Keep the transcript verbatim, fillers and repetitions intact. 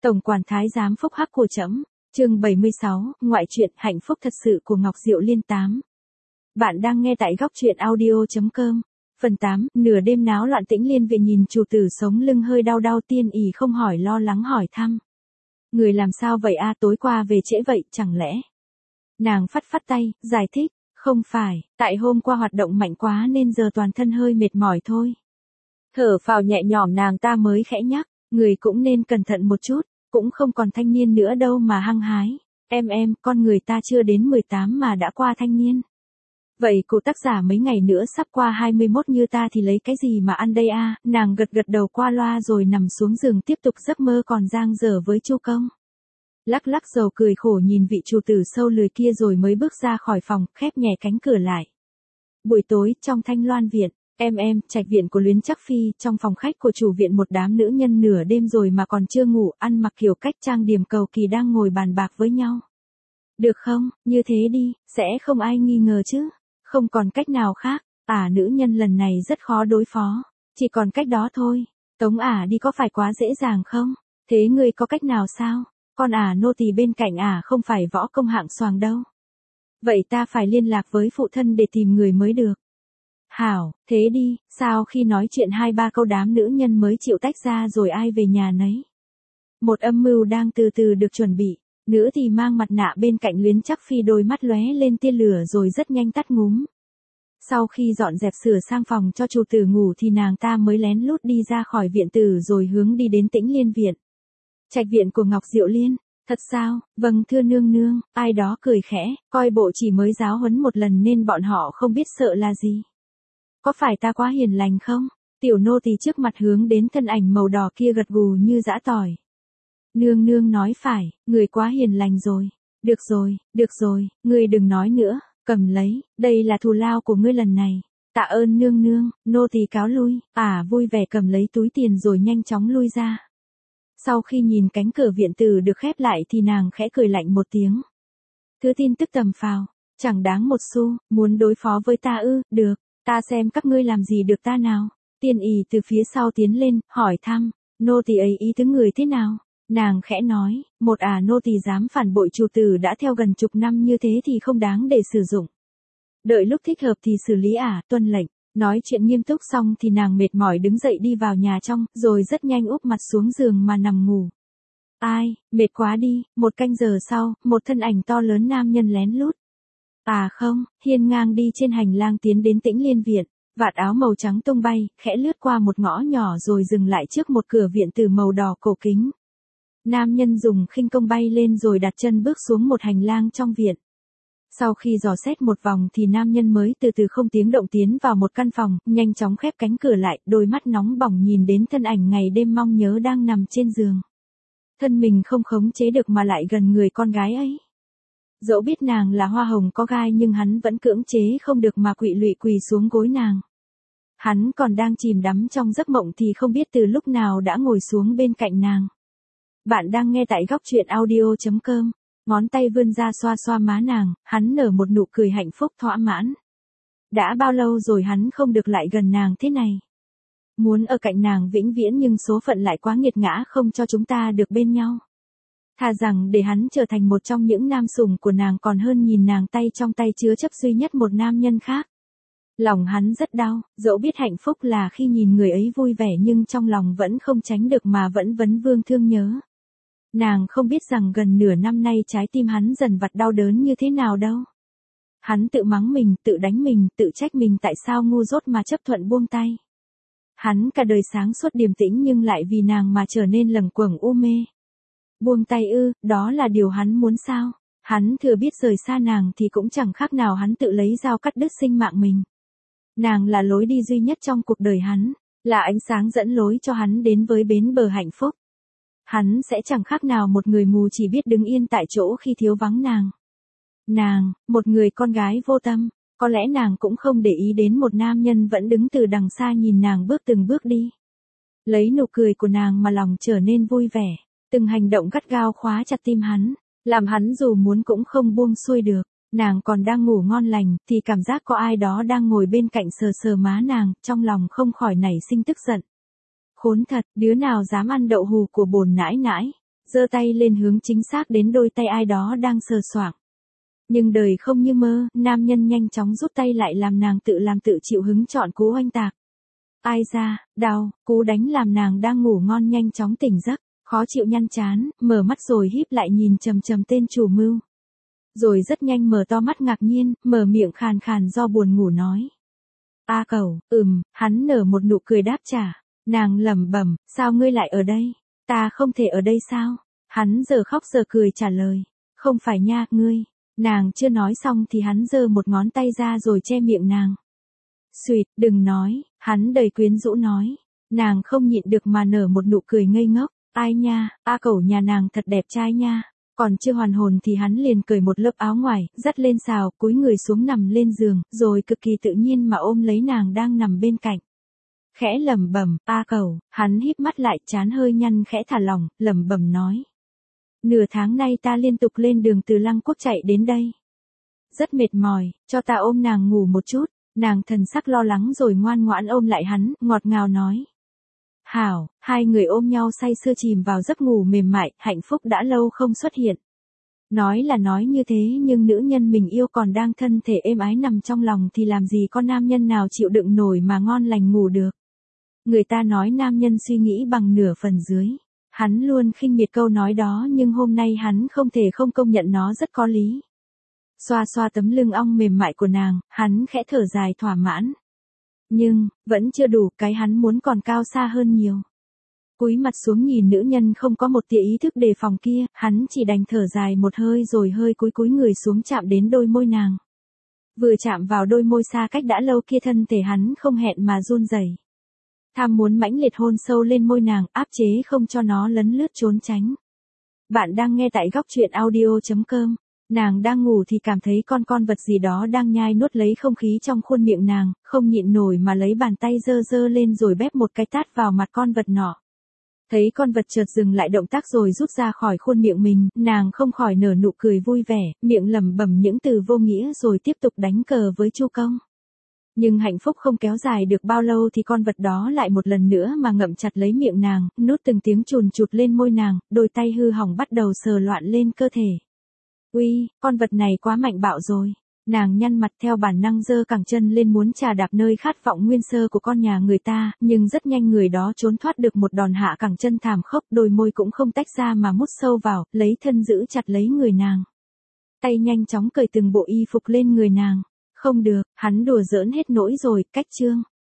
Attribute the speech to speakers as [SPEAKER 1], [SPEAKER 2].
[SPEAKER 1] Tổng quản thái giám phúc hắc của trẫm, chương bảy mươi sáu, ngoại truyện hạnh phúc thật sự của Ngọc Diệu Liên tám. Bạn đang nghe tại góc truyện audio chấm com. Phần tám, nửa đêm náo loạn Tĩnh Liên viện nhìn chủ tử sống lưng hơi đau đau Tiên ỉ không hỏi lo lắng hỏi thăm. Người làm sao vậy a, tối qua về trễ vậy, chẳng lẽ? Nàng phắt phắt tay, giải thích, không phải, tại hôm qua hoạt động mạnh quá nên giờ toàn thân hơi mệt mỏi thôi. Thở phào nhẹ nhõm nàng ta mới khẽ nhắc, người cũng nên cẩn thận một chút, cũng không còn thanh niên nữa đâu mà hăng hái. Em em, con người ta chưa đến mười tám mà đã qua thanh niên. Vậy cụ tác giả mấy ngày nữa sắp qua hai mươi mốt như ta thì lấy cái gì mà ăn đây a? Nàng gật gật đầu qua loa rồi nằm xuống giường tiếp tục giấc mơ còn dang dở với Chu Công. Lắc lắc dầu cười khổ nhìn vị chủ tử sâu lười kia rồi mới bước ra khỏi phòng, khép nhẹ cánh cửa lại. Buổi tối, trong Thanh Loan viện, em em, trạch viện của Luyến Chắc Phi, trong phòng khách của chủ viện một đám nữ nhân nửa đêm rồi mà còn chưa ngủ, ăn mặc kiểu cách trang điểm cầu kỳ đang ngồi bàn bạc với nhau. Được không, như thế đi, sẽ không ai nghi ngờ chứ. Không còn cách nào khác, ả nữ nhân lần này rất khó đối phó, chỉ còn cách đó thôi. Tống ả đi có phải quá dễ dàng không? Thế ngươi có cách nào sao? Con ả nô tỳ bên cạnh ả không phải võ công hạng xoàng đâu. Vậy ta phải liên lạc với phụ thân để tìm người mới được. Hảo, thế đi, sao khi nói chuyện hai ba câu đám nữ nhân mới chịu tách ra rồi ai về nhà nấy. Một âm mưu đang từ từ được chuẩn bị. Nữ thì mang mặt nạ bên cạnh Luyến Chắc Phi đôi mắt lóe lên tia lửa rồi rất nhanh tắt ngúm. Sau khi dọn dẹp sửa sang phòng cho chủ tử ngủ thì nàng ta mới lén lút đi ra khỏi viện tử rồi hướng đi đến Tĩnh Liên viện. Trạch viện của Ngọc Diệu Liên, thật sao, vâng thưa nương nương, ai đó cười khẽ, coi bộ chỉ mới giáo huấn một lần nên bọn họ không biết sợ là gì. Có phải ta quá hiền lành không? Tiểu nô tỳ trước mặt hướng đến thân ảnh màu đỏ kia gật gù như giã tỏi. Nương nương nói phải, người quá hiền lành rồi. Được rồi, được rồi, ngươi đừng nói nữa, cầm lấy, đây là thù lao của ngươi lần này. Tạ ơn nương nương, nô tỳ cáo lui. À vui vẻ cầm lấy túi tiền rồi nhanh chóng lui ra. Sau khi nhìn cánh cửa viện tử được khép lại thì nàng khẽ cười lạnh một tiếng. Thứ tin tức tầm phào, chẳng đáng một xu, muốn đối phó với ta ư, được, ta xem các ngươi làm gì được ta nào. Tiên ỉ từ phía sau tiến lên, hỏi thăm, nô tỳ ấy ý tứ người thế nào? Nàng khẽ nói, một ả nô tỳ dám phản bội chủ tử đã theo gần chục năm như thế thì không đáng để sử dụng. Đợi lúc thích hợp thì xử lý ả, tuân lệnh. Nói chuyện nghiêm túc xong thì nàng mệt mỏi đứng dậy đi vào nhà trong, rồi rất nhanh úp mặt xuống giường mà nằm ngủ. Ai, mệt quá đi, một canh giờ sau, một thân ảnh to lớn nam nhân lén lút. À không, hiên ngang đi trên hành lang tiến đến Tĩnh Liên viện. Vạt áo màu trắng tung bay, khẽ lướt qua một ngõ nhỏ rồi dừng lại trước một cửa viện từ màu đỏ cổ kính. Nam nhân dùng khinh công bay lên rồi đặt chân bước xuống một hành lang trong viện. Sau khi dò xét một vòng thì nam nhân mới từ từ không tiếng động tiến vào một căn phòng, nhanh chóng khép cánh cửa lại, đôi mắt nóng bỏng nhìn đến thân ảnh ngày đêm mong nhớ đang nằm trên giường. Thân mình không khống chế được mà lại gần người con gái ấy. Dẫu biết nàng là hoa hồng có gai nhưng hắn vẫn cưỡng chế không được mà quỵ lụy quỳ xuống gối nàng. Hắn còn đang chìm đắm trong giấc mộng thì không biết từ lúc nào đã ngồi xuống bên cạnh nàng. Bạn đang nghe tại góc truyện audio chấm com, ngón tay vươn ra xoa xoa má nàng, hắn nở một nụ cười hạnh phúc thỏa mãn. Đã bao lâu rồi hắn không được lại gần nàng thế này. Muốn ở cạnh nàng vĩnh viễn nhưng số phận lại quá nghiệt ngã không cho chúng ta được bên nhau. Thà rằng để hắn trở thành một trong những nam sủng của nàng còn hơn nhìn nàng tay trong tay chứa chấp duy nhất một nam nhân khác. Lòng hắn rất đau, dẫu biết hạnh phúc là khi nhìn người ấy vui vẻ nhưng trong lòng vẫn không tránh được mà vẫn vấn vương thương nhớ. Nàng không biết rằng gần nửa năm nay trái tim hắn dần vặt đau đớn như thế nào đâu. Hắn tự mắng mình, tự đánh mình, tự trách mình tại sao ngu dốt mà chấp thuận buông tay. Hắn cả đời sáng suốt điềm tĩnh nhưng lại vì nàng mà trở nên lẩn quẩn u mê. Buông tay ư, đó là điều hắn muốn sao? Hắn thừa biết rời xa nàng thì cũng chẳng khác nào hắn tự lấy dao cắt đứt sinh mạng mình. Nàng là lối đi duy nhất trong cuộc đời hắn, là ánh sáng dẫn lối cho hắn đến với bến bờ hạnh phúc. Hắn sẽ chẳng khác nào một người mù chỉ biết đứng yên tại chỗ khi thiếu vắng nàng. Nàng, một người con gái vô tâm, có lẽ nàng cũng không để ý đến một nam nhân vẫn đứng từ đằng xa nhìn nàng bước từng bước đi. Lấy nụ cười của nàng mà lòng trở nên vui vẻ, từng hành động gắt gao khóa chặt tim hắn, làm hắn dù muốn cũng không buông xuôi được. Nàng còn đang ngủ ngon lành thì cảm giác có ai đó đang ngồi bên cạnh sờ sờ má nàng, trong lòng không khỏi nảy sinh tức giận. Khốn thật, đứa nào dám ăn đậu hù của bổn nãi nãi. giơ tay lên hướng chính xác đến đôi tay ai đó đang sờ soạng. Nhưng đời không như mơ, nam nhân nhanh chóng rút tay lại làm nàng tự làm tự chịu hứng chọn cú oanh tạc. Ai ra, đau, cú đánh làm nàng đang ngủ ngon nhanh chóng tỉnh giấc, khó chịu nhăn chán, mở mắt rồi híp lại nhìn chằm chằm tên chủ mưu. Rồi rất nhanh mở to mắt ngạc nhiên, mở miệng khàn khàn do buồn ngủ nói. A Cẩu, ừm, hắn nở một nụ cười đáp trả. Nàng lẩm bẩm, sao ngươi lại ở đây? Ta không thể ở đây sao? Hắn giờ khóc giờ cười trả lời. Không phải nha, ngươi. Nàng chưa nói xong thì hắn giơ một ngón tay ra rồi che miệng nàng. Xuyệt, đừng nói, hắn đầy quyến rũ nói. Nàng không nhịn được mà nở một nụ cười ngây ngốc. Ai nha, A Cẩu nhà nàng thật đẹp trai nha. Còn chưa hoàn hồn thì hắn liền cởi một lớp áo ngoài, dắt lên xào, cúi người xuống nằm lên giường, rồi cực kỳ tự nhiên mà ôm lấy nàng đang nằm bên cạnh. Khẽ lẩm bẩm, A Cẩu, hắn híp mắt lại, trán hơi nhăn khẽ thả lỏng, lẩm bẩm nói. Nửa tháng nay ta liên tục lên đường từ Lăng Quốc chạy đến đây. Rất mệt mỏi, cho ta ôm nàng ngủ một chút. Nàng thần sắc lo lắng rồi ngoan ngoãn ôm lại hắn, ngọt ngào nói. Hảo, hai người ôm nhau say sưa chìm vào giấc ngủ mềm mại, hạnh phúc đã lâu không xuất hiện. Nói là nói như thế nhưng nữ nhân mình yêu còn đang thân thể êm ái nằm trong lòng thì làm gì có nam nhân nào chịu đựng nổi mà ngon lành ngủ được. Người ta nói nam nhân suy nghĩ bằng nửa phần dưới. Hắn luôn khinh miệt câu nói đó nhưng hôm nay hắn không thể không công nhận nó rất có lý. Xoa xoa tấm lưng ong mềm mại của nàng, hắn khẽ thở dài thỏa mãn. Nhưng, vẫn chưa đủ, cái hắn muốn còn cao xa hơn nhiều. Cúi mặt xuống nhìn nữ nhân không có một tia ý thức đề phòng kia, hắn chỉ đành thở dài một hơi rồi hơi cúi cúi người xuống chạm đến đôi môi nàng. Vừa chạm vào đôi môi xa cách đã lâu kia thân thể hắn không hẹn mà run rẩy. Tham muốn mãnh liệt hôn sâu lên môi nàng, áp chế không cho nó lấn lướt trốn tránh. Bạn đang nghe tại góc truyện audio chấm com. Nàng đang ngủ thì cảm thấy con con vật gì đó đang nhai nuốt lấy không khí trong khuôn miệng nàng, không nhịn nổi mà lấy bàn tay giơ giơ lên rồi bép một cái tát vào mặt con vật nọ. Thấy con vật chợt dừng lại động tác rồi rút ra khỏi khuôn miệng mình, nàng không khỏi nở nụ cười vui vẻ, miệng lẩm bẩm những từ vô nghĩa rồi tiếp tục đánh cờ với Chu Công. Nhưng hạnh phúc không kéo dài được bao lâu thì con vật đó lại một lần nữa mà ngậm chặt lấy miệng nàng, nuốt từng tiếng chùn chụt lên môi nàng, đôi tay hư hỏng bắt đầu sờ loạn lên cơ thể. Uy, con vật này quá mạnh bạo rồi. Nàng nhăn mặt theo bản năng giơ cẳng chân lên muốn chà đạp nơi khát vọng nguyên sơ của con nhà người ta, nhưng rất nhanh người đó trốn thoát được một đòn hạ cẳng chân thảm khốc, đôi môi cũng không tách ra mà mút sâu vào, lấy thân giữ chặt lấy người nàng. Tay nhanh chóng cởi từng bộ y phục lên người nàng. Không được, hắn đùa giỡn hết nỗi rồi, cách chương.